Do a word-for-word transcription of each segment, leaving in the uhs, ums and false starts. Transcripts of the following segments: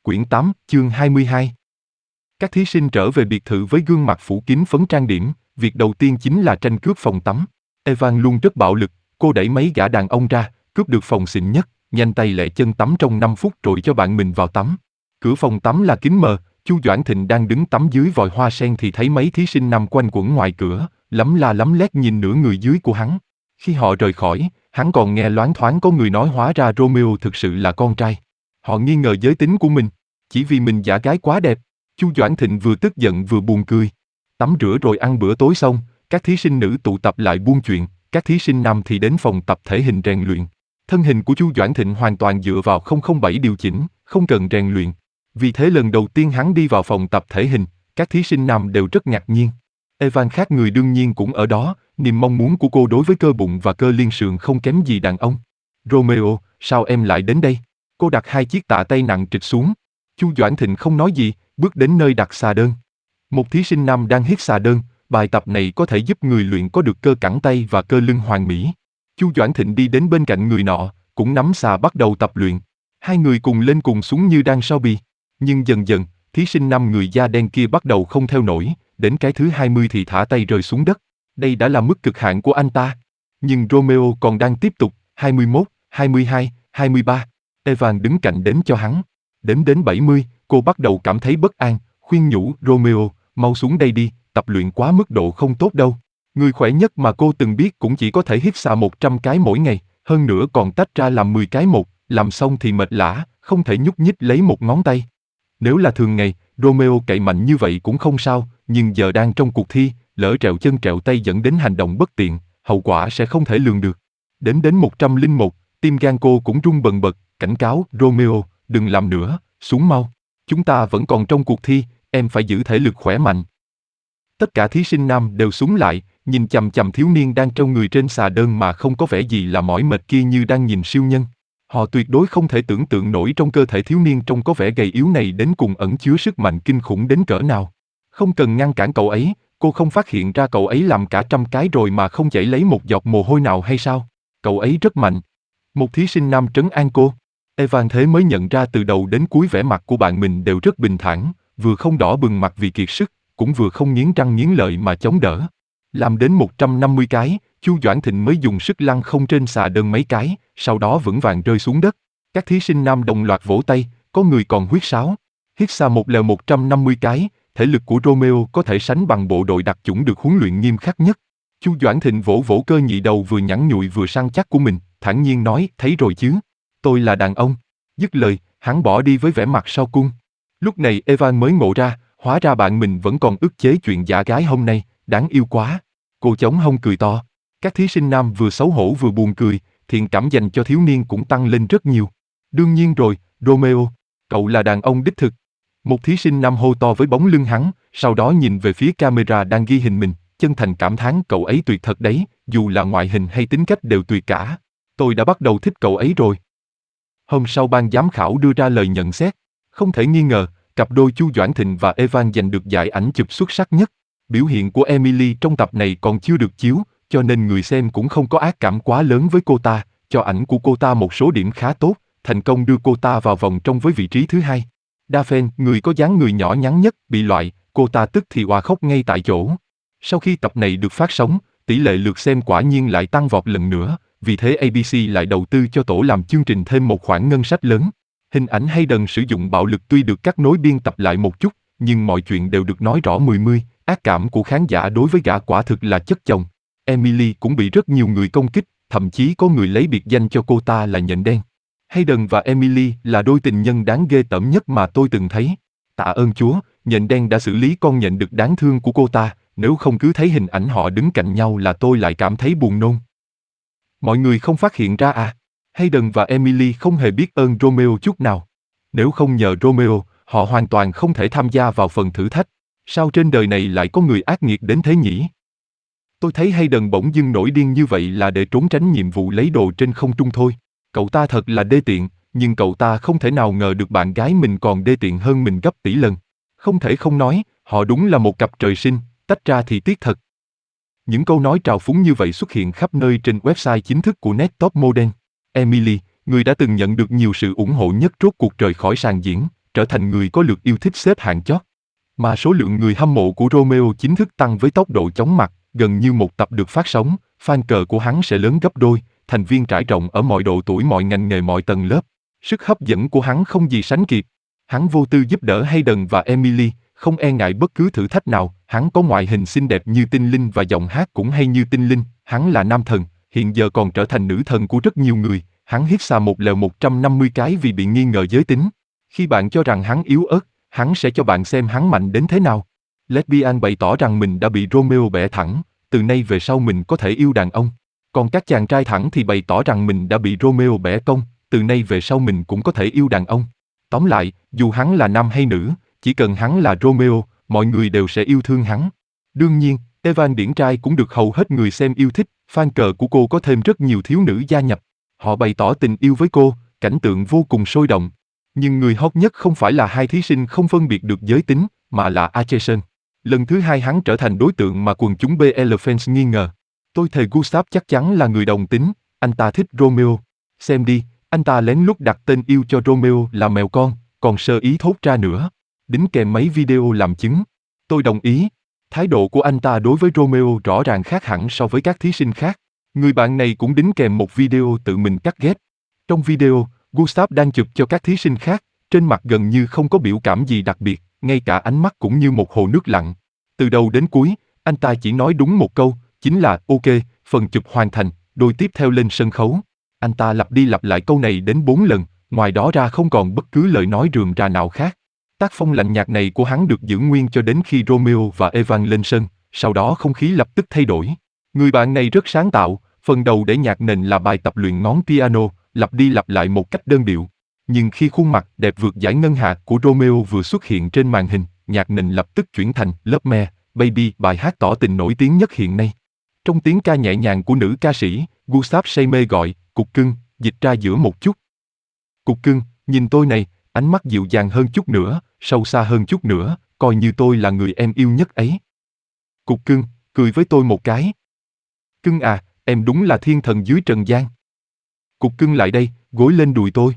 Quyển tám, chương hai mươi hai. Các thí sinh trở về biệt thự với gương mặt phủ kín phấn trang điểm, việc đầu tiên chính là tranh cướp phòng tắm. Evan luôn rất bạo lực, cô đẩy mấy gã đàn ông ra, cướp được phòng xịn nhất, nhanh tay lẹ chân tắm trong năm phút rồi cho bạn mình vào tắm. Cửa phòng tắm là kính mờ, Chu Doãn Thịnh đang đứng tắm dưới vòi hoa sen thì thấy mấy thí sinh nằm quanh quẩn ngoài cửa, lấm la lấm lét nhìn nửa người dưới của hắn. Khi họ rời khỏi, hắn còn nghe loáng thoáng có người nói hóa ra Romeo thực sự là con trai. Họ nghi ngờ giới tính của mình, chỉ vì mình giả gái quá đẹp. Chu Doãn Thịnh vừa tức giận vừa buồn cười. Tắm rửa rồi ăn bữa tối xong, các thí sinh nữ tụ tập lại buôn chuyện, các thí sinh nam thì đến phòng tập thể hình rèn luyện. Thân hình của Chu Doãn Thịnh hoàn toàn dựa vào không không bảy điều chỉnh, không cần rèn luyện. Vì thế lần đầu tiên hắn đi vào phòng tập thể hình, các thí sinh nam đều rất ngạc nhiên. Evan khác người đương nhiên cũng ở đó, niềm mong muốn của cô đối với cơ bụng và cơ liên sườn không kém gì đàn ông. Romeo, sao em lại đến đây? Cô đặt hai chiếc tạ tay nặng trịch xuống. Chu Doãn Thịnh không nói gì, bước đến nơi đặt xà đơn. Một thí sinh nam đang hít xà đơn, bài tập này có thể giúp người luyện có được cơ cẳng tay và cơ lưng hoàn mỹ. Chu Doãn Thịnh đi đến bên cạnh người nọ, cũng nắm xà bắt đầu tập luyện. Hai người cùng lên cùng xuống như đang so bì. Nhưng dần dần, thí sinh nam người da đen kia bắt đầu không theo nổi, đến cái thứ hai mươi thì thả tay rơi xuống đất. Đây đã là mức cực hạn của anh ta. Nhưng Romeo còn đang tiếp tục, hai mươi mốt, hai mươi hai, hai mươi ba. Evan đứng cạnh đếm cho hắn. Đếm đến bảy mươi, cô bắt đầu cảm thấy bất an, khuyên nhủ Romeo, mau xuống đây đi, tập luyện quá mức độ không tốt đâu. Người khỏe nhất mà cô từng biết cũng chỉ có thể hít xà một trăm cái mỗi ngày, hơn nữa còn tách ra làm mười cái một, làm xong thì mệt lả, không thể nhúc nhích lấy một ngón tay. Nếu là thường ngày, Romeo cậy mạnh như vậy cũng không sao, nhưng giờ đang trong cuộc thi, lỡ trẹo chân trẹo tay dẫn đến hành động bất tiện, hậu quả sẽ không thể lường được. Đến đến một trăm lẻ một, tim gan cô cũng rung bần bật, cảnh cáo Romeo, đừng làm nữa, xuống mau. Chúng ta vẫn còn trong cuộc thi, em phải giữ thể lực khỏe mạnh. Tất cả thí sinh nam đều súng lại, nhìn chằm chằm thiếu niên đang treo người trên xà đơn mà không có vẻ gì là mỏi mệt kia như đang nhìn siêu nhân. Họ tuyệt đối không thể tưởng tượng nổi trong cơ thể thiếu niên trông có vẻ gầy yếu này đến cùng ẩn chứa sức mạnh kinh khủng đến cỡ nào. Không cần ngăn cản cậu ấy, cô không phát hiện ra cậu ấy làm cả trăm cái rồi mà không chảy lấy một giọt mồ hôi nào hay sao? Cậu ấy rất mạnh. Một thí sinh nam trấn an cô. Evan thế mới nhận ra từ đầu đến cuối vẻ mặt của bạn mình đều rất bình thản, vừa không đỏ bừng mặt vì kiệt sức, cũng vừa không nghiến răng nghiến lợi mà chống đỡ. Làm đến một trăm năm mươi cái, Chu Doãn Thịnh mới dùng sức lăn không trên xà đơn mấy cái, sau đó vững vàng rơi xuống đất. Các thí sinh nam đồng loạt vỗ tay, có người còn huýt sáo. Hít xà một lèo một trăm năm mươi cái, thể lực của Romeo có thể sánh bằng bộ đội đặc chủng được huấn luyện nghiêm khắc nhất. Chu Doãn Thịnh vỗ vỗ cơ nhị đầu vừa nhẵn nhụi vừa săn chắc của mình, thản nhiên nói, thấy rồi chứ, tôi là đàn ông. Dứt lời, hắn bỏ đi với vẻ mặt sau cung. Lúc này Evan mới ngộ ra, hóa ra bạn mình vẫn còn ức chế chuyện giả gái hôm nay, đáng yêu quá. Cô chống hông cười to. Các thí sinh nam vừa xấu hổ vừa buồn cười, thiện cảm dành cho thiếu niên cũng tăng lên rất nhiều. Đương nhiên rồi, Romeo, cậu là đàn ông đích thực. Một thí sinh nam hô to với bóng lưng hắn, sau đó nhìn về phía camera đang ghi hình mình, chân thành cảm thán cậu ấy tuyệt thật đấy, dù là ngoại hình hay tính cách đều tuyệt cả. Tôi đã bắt đầu thích cậu ấy rồi. Hôm sau ban giám khảo đưa ra lời nhận xét. Không thể nghi ngờ, cặp đôi Chu Doãn Thịnh và Evan giành được giải ảnh chụp xuất sắc nhất. Biểu hiện của Emily trong tập này còn chưa được chiếu, cho nên người xem cũng không có ác cảm quá lớn với cô ta, cho ảnh của cô ta một số điểm khá tốt, thành công đưa cô ta vào vòng trong với vị trí thứ hai. Daphne, người có dáng người nhỏ nhắn nhất, bị loại, cô ta tức thì òa khóc ngay tại chỗ. Sau khi tập này được phát sóng, tỷ lệ lượt xem quả nhiên lại tăng vọt lần nữa, vì thế a bê xê lại đầu tư cho tổ làm chương trình thêm một khoản ngân sách lớn. Hình ảnh Hayden sử dụng bạo lực tuy được cắt nối biên tập lại một chút, nhưng mọi chuyện đều được nói rõ mười mươi, ác cảm của khán giả đối với gã quả thực là chất chồng. Emily cũng bị rất nhiều người công kích, thậm chí có người lấy biệt danh cho cô ta là nhện đen. Hayden và Emily là đôi tình nhân đáng ghê tởm nhất mà tôi từng thấy. Tạ ơn Chúa, nhện đen đã xử lý con nhện được đáng thương của cô ta, nếu không cứ thấy hình ảnh họ đứng cạnh nhau là tôi lại cảm thấy buồn nôn. Mọi người không phát hiện ra à? Hayden và Emily không hề biết ơn Romeo chút nào. Nếu không nhờ Romeo, họ hoàn toàn không thể tham gia vào phần thử thách. Sao trên đời này lại có người ác nghiệt đến thế nhỉ? Tôi thấy Hayden bỗng dưng nổi điên như vậy là để trốn tránh nhiệm vụ lấy đồ trên không trung thôi. Cậu ta thật là đê tiện, nhưng cậu ta không thể nào ngờ được bạn gái mình còn đê tiện hơn mình gấp tỷ lần. Không thể không nói, họ đúng là một cặp trời sinh, tách ra thì tiếc thật. Những câu nói trào phúng như vậy xuất hiện khắp nơi trên website chính thức của Net Top Model. Emily, người đã từng nhận được nhiều sự ủng hộ nhất rốt cuộc rời khỏi sàn diễn, trở thành người có lượt yêu thích xếp hạng chót. Mà số lượng người hâm mộ của Romeo chính thức tăng với tốc độ chóng mặt, gần như một tập được phát sóng, fan cờ của hắn sẽ lớn gấp đôi, thành viên trải rộng ở mọi độ tuổi, mọi ngành nghề, mọi tầng lớp. Sức hấp dẫn của hắn không gì sánh kịp. Hắn vô tư giúp đỡ Hayden và Emily, không e ngại bất cứ thử thách nào. Hắn có ngoại hình xinh đẹp như tinh linh và giọng hát cũng hay như tinh linh. Hắn là nam thần, hiện giờ còn trở thành nữ thần của rất nhiều người. Hắn hít xà một lèo một trăm năm mươi cái vì bị nghi ngờ giới tính. Khi bạn cho rằng hắn yếu ớt, hắn sẽ cho bạn xem hắn mạnh đến thế nào. Lesbian bày tỏ rằng mình đã bị Romeo bẻ thẳng, từ nay về sau mình có thể yêu đàn ông. Còn các chàng trai thẳng thì bày tỏ rằng mình đã bị Romeo bẻ cong, từ nay về sau mình cũng có thể yêu đàn ông. Tóm lại, dù hắn là nam hay nữ, chỉ cần hắn là Romeo, mọi người đều sẽ yêu thương hắn. Đương nhiên, Evan điển trai cũng được hầu hết người xem yêu thích, fan cờ của cô có thêm rất nhiều thiếu nữ gia nhập. Họ bày tỏ tình yêu với cô, cảnh tượng vô cùng sôi động. Nhưng người hot nhất không phải là hai thí sinh không phân biệt được giới tính, mà là Acheson. Lần thứ hai hắn trở thành đối tượng mà quần chúng bê lờ fans nghi ngờ. Tôi thề Gustav chắc chắn là người đồng tính, anh ta thích Romeo. Xem đi, anh ta lén lút đặt tên yêu cho Romeo là mèo con, còn sơ ý thốt ra nữa. Đính kèm mấy video làm chứng. Tôi đồng ý. Thái độ của anh ta đối với Romeo rõ ràng khác hẳn so với các thí sinh khác. Người bạn này cũng đính kèm một video tự mình cắt ghép. Trong video, Gustav đang chụp cho các thí sinh khác, trên mặt gần như không có biểu cảm gì đặc biệt, ngay cả ánh mắt cũng như một hồ nước lặng. Từ đầu đến cuối, anh ta chỉ nói đúng một câu, chính là ok, phần chụp hoàn thành, đôi tiếp theo lên sân khấu. Anh ta lặp đi lặp lại câu này đến bốn lần, ngoài đó ra không còn bất cứ lời nói rườm rà nào khác. Tác phong lạnh nhạt này của hắn được giữ nguyên cho đến khi Romeo và Evan lên sân, sau đó không khí lập tức thay đổi. Người bạn này rất sáng tạo, phần đầu để nhạc nền là bài tập luyện ngón piano, lặp đi lặp lại một cách đơn điệu. Nhưng khi khuôn mặt đẹp vượt giải ngân hạ của Romeo vừa xuất hiện trên màn hình, nhạc nền lập tức chuyển thành Love Me, Baby, bài hát tỏ tình nổi tiếng nhất hiện nay. Trong tiếng ca nhẹ nhàng của nữ ca sĩ, Gustav say mê gọi, cục cưng, dịch ra giữa một chút. Cục cưng, nhìn tôi này, ánh mắt dịu dàng hơn chút nữa, sâu xa hơn chút nữa, coi như tôi là người em yêu nhất ấy. Cục cưng, cười với tôi một cái. Cưng à, em đúng là thiên thần dưới trần gian. Cục cưng lại đây, gối lên đùi tôi.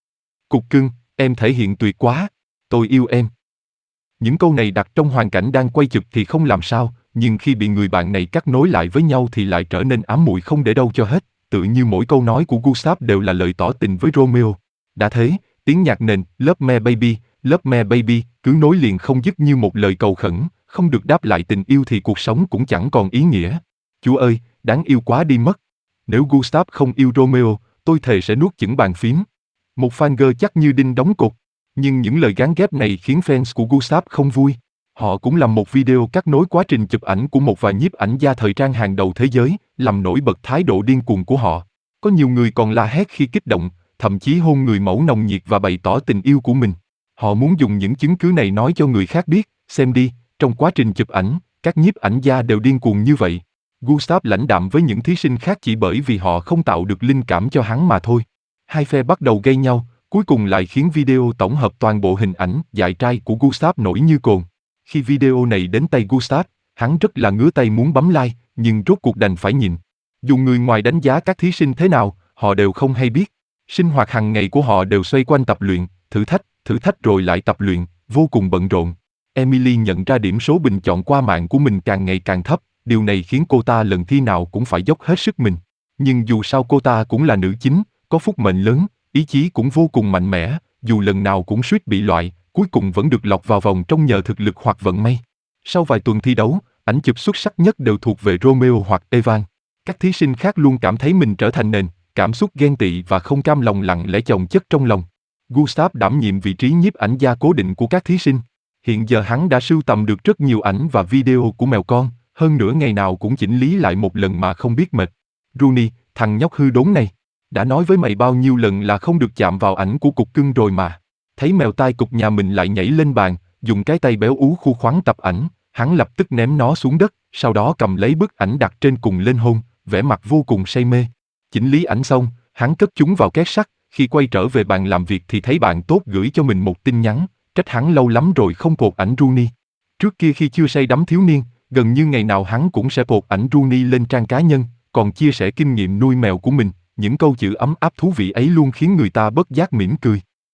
Cục cưng, em thể hiện tuyệt quá, tôi yêu em. Những câu này đặt trong hoàn cảnh đang quay chụp thì không làm sao, nhưng khi bị người bạn này cắt nối lại với nhau thì lại trở nên ám muội không để đâu cho hết, tự như mỗi câu nói của Gustav đều là lời tỏ tình với Romeo. Đã thế, tiếng nhạc nền Love Me Baby, Love Me Baby cứ nối liền không dứt như một lời cầu khẩn, không được đáp lại tình yêu thì cuộc sống cũng chẳng còn ý nghĩa. Chúa ơi, đáng yêu quá đi mất. Nếu Gustav không yêu Romeo, tôi thề sẽ nuốt chửng bàn phím. Một fan girl chắc như đinh đóng cột. Nhưng những lời gán ghép này khiến fans của Gustav không vui. Họ cũng làm một video cắt nối quá trình chụp ảnh của một vài nhiếp ảnh gia thời trang hàng đầu thế giới, làm nổi bật thái độ điên cuồng của họ. Có nhiều người còn la hét khi kích động, thậm chí hôn người mẫu nồng nhiệt và bày tỏ tình yêu của mình. Họ muốn dùng những chứng cứ này nói cho người khác biết, xem đi, trong quá trình chụp ảnh, các nhiếp ảnh gia đều điên cuồng như vậy. Gustav lãnh đạm với những thí sinh khác chỉ bởi vì họ không tạo được linh cảm cho hắn mà thôi. Hai phe bắt đầu gây nhau, cuối cùng lại khiến video tổng hợp toàn bộ hình ảnh dại trai của Gustav nổi như cồn. Khi video này đến tay Gustav, hắn rất là ngứa tay muốn bấm like, nhưng rốt cuộc đành phải nhìn. Dù người ngoài đánh giá các thí sinh thế nào, họ đều không hay biết. Sinh hoạt hàng ngày của họ đều xoay quanh tập luyện, thử thách, thử thách rồi lại tập luyện, vô cùng bận rộn. Emily nhận ra điểm số bình chọn qua mạng của mình càng ngày càng thấp, điều này khiến cô ta lần thi nào cũng phải dốc hết sức mình. Nhưng dù sao cô ta cũng là nữ chính, có phúc mệnh lớn, ý chí cũng vô cùng mạnh mẽ, dù lần nào cũng suýt bị loại, cuối cùng vẫn được lọt vào vòng trong nhờ thực lực hoặc vận may. Sau vài tuần thi đấu, ảnh chụp xuất sắc nhất đều thuộc về Romeo hoặc Evan. Các thí sinh khác luôn cảm thấy mình trở thành nền, cảm xúc ghen tị và không cam lòng lặng lẽ chồng chất trong lòng. Gustav đảm nhiệm vị trí nhiếp ảnh gia cố định của các thí sinh. Hiện giờ hắn đã sưu tầm được rất nhiều ảnh và video của mèo con, hơn nữa ngày nào cũng chỉnh lý lại một lần mà không biết mệt. Rooney, thằng nhóc hư đốn này, đã nói với mày bao nhiêu lần là không được chạm vào ảnh của cục cưng rồi mà. Thấy mèo tai cục nhà mình lại nhảy lên bàn, dùng cái tay béo ú khu khoắn tập ảnh, hắn lập tức ném nó xuống đất, sau đó cầm lấy bức ảnh đặt trên cùng lên hôn, vẻ mặt vô cùng say mê. Chỉnh lý ảnh xong, hắn cất chúng vào két sắt, khi quay trở về bàn làm việc thì thấy bạn tốt gửi cho mình một tin nhắn, trách hắn lâu lắm rồi không pột ảnh Rooney. Trước kia khi chưa say đắm thiếu niên, gần như ngày nào hắn cũng sẽ pột ảnh Rooney lên trang cá nhân, còn chia sẻ kinh nghiệm nuôi mèo của mình, những câu chữ ấm áp thú vị ấy luôn khiến người ta bất giác mỉm cười.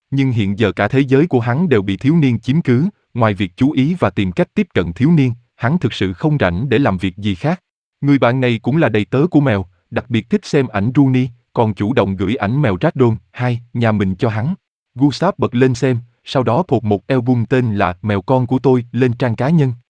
Nhưng hiện giờ cả thế giới của hắn đều bị thiếu niên chiếm cứ, ngoài việc chú ý và tìm cách tiếp cận thiếu niên, hắn thực sự không rảnh để làm việc gì khác. Người bạn này cũng là đầy tớ của mèo, đặc biệt thích xem ảnh Rooney, còn chủ động gửi ảnh mèo Ragdoll, hai, nhà mình cho hắn. Gustav bật lên xem, sau đó pột một album tên là Mèo con của tôi lên trang cá nhân.